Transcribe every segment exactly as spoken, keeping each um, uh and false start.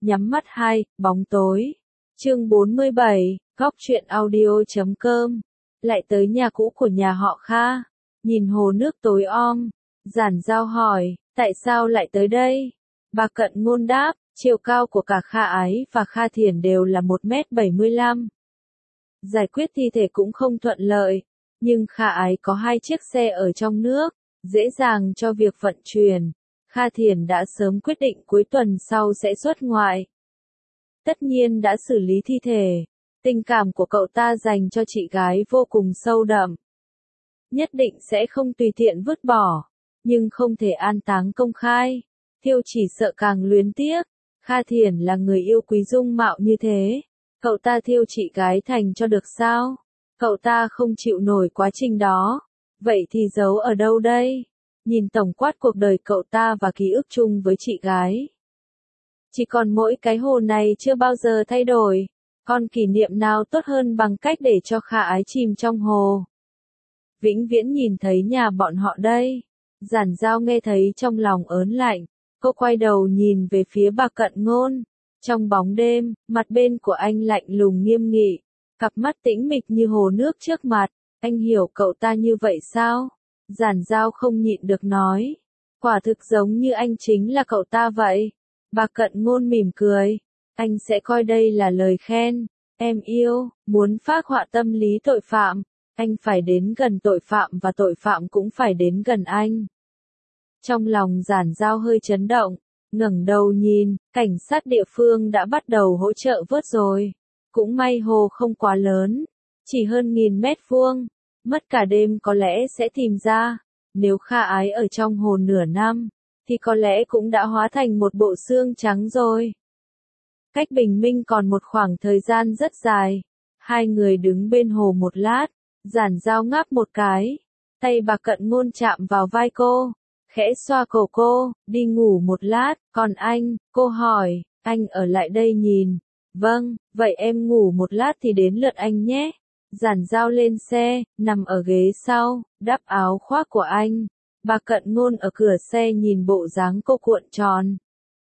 Nhắm mắt hai, bóng tối. Chương bốn mươi bảy, góc truyện audio chấm com. Lại tới nhà cũ của nhà họ Kha. Nhìn hồ nước tối om. Giản Giao hỏi, tại sao lại tới đây? Bà Cận Ngôn đáp, chiều cao của cả Kha Ái và Kha Thiển đều là một mét bảy mươi lăm. Giải quyết thi thể cũng không thuận lợi, nhưng Kha Ái có hai chiếc xe ở trong nước, dễ dàng cho việc vận chuyển. Kha Thiển đã sớm quyết định cuối tuần sau sẽ xuất ngoại. Tất nhiên đã xử lý thi thể. Tình cảm của cậu ta dành cho chị gái vô cùng sâu đậm. Nhất định sẽ không tùy tiện vứt bỏ, nhưng không thể an táng công khai. Thiêu chỉ sợ càng luyến tiếc. Kha Thiển là người yêu quý dung mạo như thế. Cậu ta thiêu chị gái thành cho được sao? Cậu ta không chịu nổi quá trình đó. Vậy thì giấu ở đâu đây? Nhìn tổng quát cuộc đời cậu ta và ký ức chung với chị gái. Chỉ còn mỗi cái hồ này chưa bao giờ thay đổi. Còn kỷ niệm nào tốt hơn bằng cách để cho Kha Ái chìm trong hồ. Vĩnh viễn nhìn thấy nhà bọn họ đây. Giản Giao nghe thấy trong lòng ớn lạnh. Cô quay đầu nhìn về phía bà Cận Ngôn. Trong bóng đêm, mặt bên của anh lạnh lùng nghiêm nghị. Cặp mắt tĩnh mịch như hồ nước trước mặt. Anh hiểu cậu ta như vậy sao? Giản Giao không nhịn được nói. Quả thực giống như anh chính là cậu ta vậy. Bà Cận Ngôn mỉm cười. Anh sẽ coi đây là lời khen. Em yêu, muốn phác họa tâm lý tội phạm. Anh phải đến gần tội phạm và tội phạm cũng phải đến gần anh. Trong lòng Giản Giao hơi chấn động. Ngẩng đầu nhìn, cảnh sát địa phương đã bắt đầu hỗ trợ vớt rồi. Cũng may hồ không quá lớn. Chỉ hơn nghìn mét vuông. Mất cả đêm có lẽ sẽ tìm ra. Nếu Kha Ái ở trong hồ nửa năm, thì có lẽ cũng đã hóa thành một bộ xương trắng rồi. Cách bình minh còn một khoảng thời gian rất dài. Hai người đứng bên hồ một lát. Giản Giao ngáp một cái. Tay bà Cận Ngôn chạm vào vai cô. Khẽ xoa cổ cô. Đi ngủ một lát. Còn anh, cô hỏi. Anh ở lại đây nhìn. Vâng, vậy em ngủ một lát thì đến lượt anh nhé. Giản Giao lên xe, nằm ở ghế sau, đắp áo khoác của anh. Bà Cận Ngôn ở cửa xe nhìn bộ dáng cô cuộn tròn.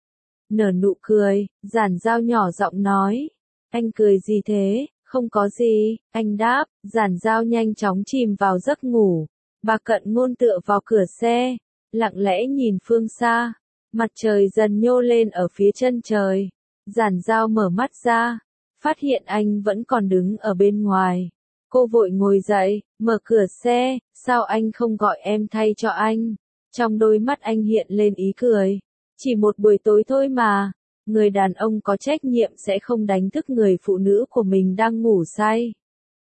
Nở nụ cười, Giản Giao nhỏ giọng nói. Anh cười gì thế? Không có gì, anh đáp. Giản Giao nhanh chóng chìm vào giấc ngủ. Bà Cận Ngôn tựa vào cửa xe, lặng lẽ nhìn phương xa. Mặt trời dần nhô lên ở phía chân trời. Giản Giao mở mắt ra, phát hiện anh vẫn còn đứng ở bên ngoài. Cô vội ngồi dậy, mở cửa xe. Sao anh không gọi em thay cho anh? Trong đôi mắt anh hiện lên ý cười. Chỉ một buổi tối thôi mà. Người đàn ông có trách nhiệm sẽ không đánh thức người phụ nữ của mình đang ngủ say.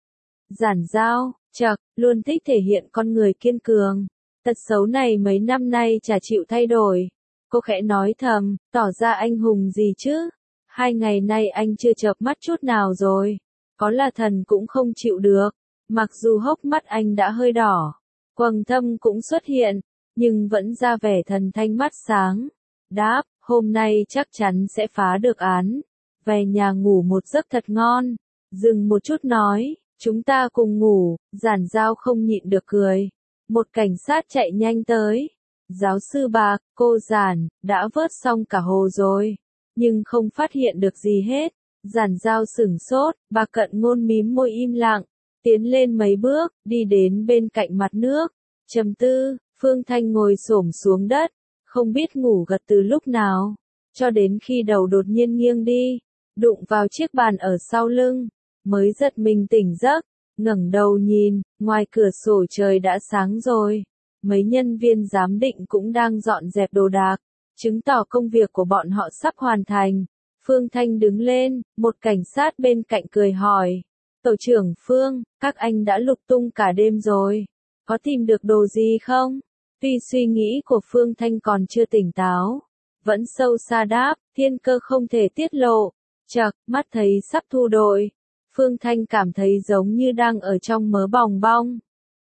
Giản Giao, chậc, luôn thích thể hiện con người kiên cường. Tật xấu này mấy năm nay chả chịu thay đổi. Cô khẽ nói thầm, tỏ ra anh hùng gì chứ? Hai ngày nay anh chưa chợp mắt chút nào rồi. Có là thần cũng không chịu được. Mặc dù hốc mắt anh đã hơi đỏ, quầng thâm cũng xuất hiện, nhưng vẫn ra vẻ thần thanh mắt sáng. Đáp, hôm nay chắc chắn sẽ phá được án. Về nhà ngủ một giấc thật ngon. Dừng một chút nói, chúng ta cùng ngủ. Giản Giao không nhịn được cười. Một cảnh sát chạy nhanh tới. Giáo sư Bạc, cô Giản, đã vớt xong cả hồ rồi. Nhưng không phát hiện được gì hết. Giản Giao sửng sốt, bà Cận Ngôn mím môi im lặng. Tiến lên mấy bước, đi đến bên cạnh mặt nước. Trầm tư, Phương Thanh ngồi xổm xuống đất. Không biết ngủ gật từ lúc nào. Cho đến khi đầu đột nhiên nghiêng đi. Đụng vào chiếc bàn ở sau lưng. Mới giật mình tỉnh giấc. Ngẩng đầu nhìn, ngoài cửa sổ trời đã sáng rồi. Mấy nhân viên giám định cũng đang dọn dẹp đồ đạc. Chứng tỏ công việc của bọn họ sắp hoàn thành. Phương Thanh đứng lên, một cảnh sát bên cạnh cười hỏi. Tổ trưởng Phương, các anh đã lục tung cả đêm rồi. Có tìm được đồ gì không? Tuy suy nghĩ của Phương Thanh còn chưa tỉnh táo. Vẫn sâu xa đáp, thiên cơ không thể tiết lộ. Chậc, mắt thấy sắp thu đội. Phương Thanh cảm thấy giống như đang ở trong mớ bòng bong.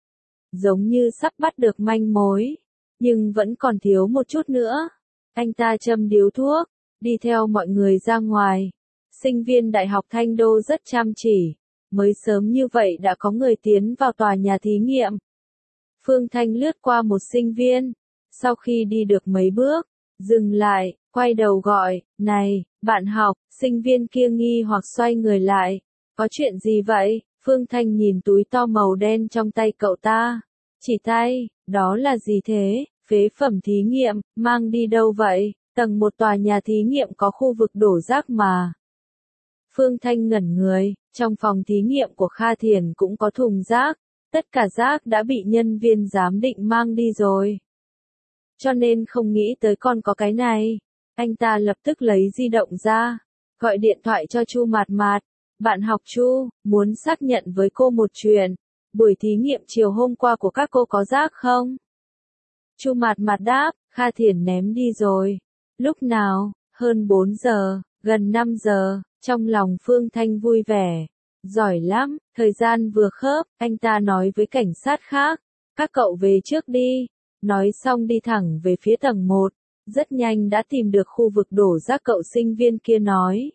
Giống như sắp bắt được manh mối. Nhưng vẫn còn thiếu một chút nữa. Anh ta châm điếu thuốc. Đi theo mọi người ra ngoài. Sinh viên Đại học Thanh Đô rất chăm chỉ. Mới sớm như vậy đã có người tiến vào tòa nhà thí nghiệm. Phương Thanh lướt qua một sinh viên. Sau khi đi được mấy bước, dừng lại, quay đầu gọi, này, bạn học, sinh viên kia nghi hoặc xoay người lại, có chuyện gì vậy? Phương Thanh nhìn túi to màu đen trong tay cậu ta, chỉ tay, đó là gì thế? Phế phẩm thí nghiệm, mang đi đâu vậy? Tầng một tòa nhà thí nghiệm có khu vực đổ rác mà. Phương Thanh ngẩn người, trong phòng thí nghiệm của Kha Thiền cũng có thùng rác, tất cả rác đã bị nhân viên giám định mang đi rồi. Cho nên không nghĩ tới còn có cái này. Anh ta lập tức lấy di động ra, gọi điện thoại cho Chu Mạt Mạt. Bạn học Chu, muốn xác nhận với cô một chuyện. Buổi thí nghiệm chiều hôm qua của các cô có rác không? Chu Mạt Mạt đáp, Kha Thiền ném đi rồi. Lúc nào? Hơn bốn giờ, gần năm giờ, trong lòng Phương Thanh vui vẻ. Giỏi lắm, thời gian vừa khớp, anh ta nói với cảnh sát khác. Các cậu về trước đi. Nói xong đi thẳng về phía tầng một. Rất nhanh đã tìm được khu vực đổ rác cậu sinh viên kia nói.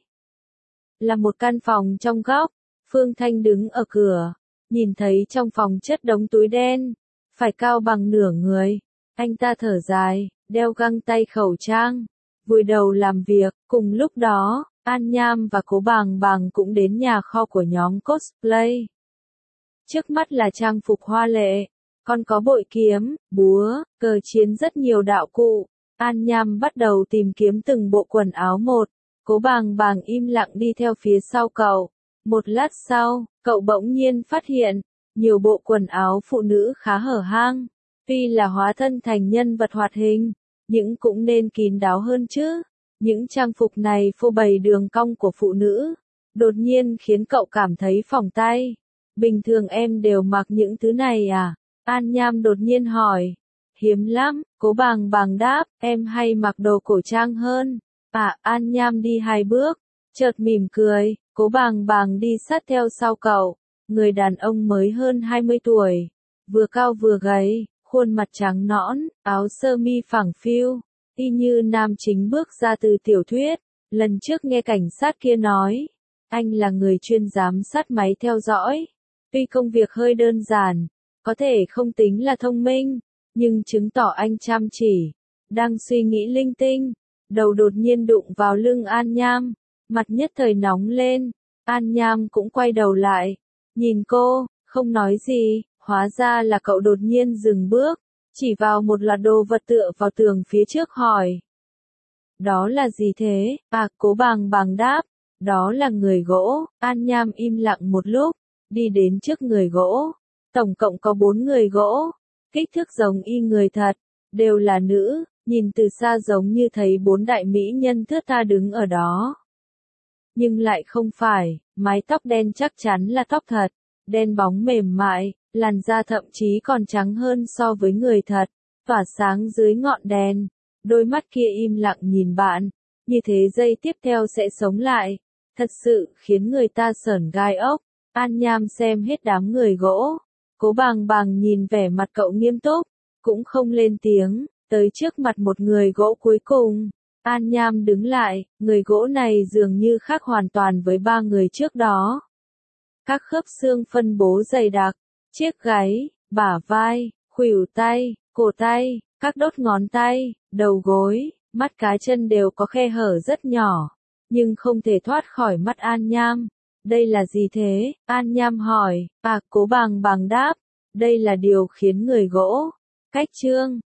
Là một căn phòng trong góc. Phương Thanh đứng ở cửa. Nhìn thấy trong phòng chất đống túi đen. Phải cao bằng nửa người. Anh ta thở dài, đeo găng tay khẩu trang. Vùi đầu làm việc. Cùng lúc đó, An Nham và Cố Bàng Bàng cũng đến nhà kho của nhóm cosplay. Trước mắt là trang phục hoa lệ. Còn có bội kiếm, búa, cờ chiến rất nhiều đạo cụ. An Nham bắt đầu tìm kiếm từng bộ quần áo một. Cố Bàng Bàng im lặng đi theo phía sau cậu. Một lát sau, cậu bỗng nhiên phát hiện, nhiều bộ quần áo phụ nữ khá hở hang. Tuy là hóa thân thành nhân vật hoạt hình, nhưng cũng nên kín đáo hơn chứ. Những trang phục này phô bày đường cong của phụ nữ, đột nhiên khiến cậu cảm thấy phỏng tay. Bình thường em đều mặc những thứ này à? An Nham đột nhiên hỏi. Hiếm lắm, Cố Bàng Bàng đáp, em hay mặc đồ cổ trang hơn. À, An Nham đi hai bước, chợt mỉm cười, Cố Bàng Bàng đi sát theo sau cậu. Người đàn ông mới hơn hai mươi tuổi, vừa cao vừa gầy, khuôn mặt trắng nõn, áo sơ mi phẳng phiu, y như nam chính bước ra từ tiểu thuyết. Lần trước nghe cảnh sát kia nói, anh là người chuyên giám sát máy theo dõi. Tuy công việc hơi đơn giản, có thể không tính là thông minh, nhưng chứng tỏ anh chăm chỉ. Đang suy nghĩ linh tinh, đầu đột nhiên đụng vào lưng An Nham, mặt nhất thời nóng lên. An Nham cũng quay đầu lại, nhìn cô, không nói gì, hóa ra là cậu đột nhiên dừng bước, chỉ vào một loạt đồ vật tựa vào tường phía trước hỏi. Đó là gì thế? À, Cố Bàng Bàng đáp, đó là người gỗ. An Nham im lặng một lúc, đi đến trước người gỗ. Tổng cộng có bốn người gỗ, kích thước giống y người thật, đều là nữ, nhìn từ xa giống như thấy bốn đại mỹ nhân thướt tha đứng ở đó. Nhưng lại không phải, mái tóc đen chắc chắn là tóc thật, đen bóng mềm mại, làn da thậm chí còn trắng hơn so với người thật, tỏa sáng dưới ngọn đèn. Đôi mắt kia im lặng nhìn bạn, như thế giây tiếp theo sẽ sống lại, thật sự khiến người ta sởn gai ốc. An Nham xem hết đám người gỗ. Cố Bàng Bàng nhìn vẻ mặt cậu nghiêm túc, cũng không lên tiếng, tới trước mặt một người gỗ cuối cùng. An Nham đứng lại, người gỗ này dường như khác hoàn toàn với ba người trước đó. Các khớp xương phân bố dày đặc, chiếc gáy, bả vai, khuỷu tay, cổ tay, các đốt ngón tay, đầu gối, mắt cá chân đều có khe hở rất nhỏ, nhưng không thể thoát khỏi mắt An Nham. Đây là gì thế? An Nham hỏi. À, Cố Bàng Bàng đáp, đây là điều khiến người gỗ cách trương.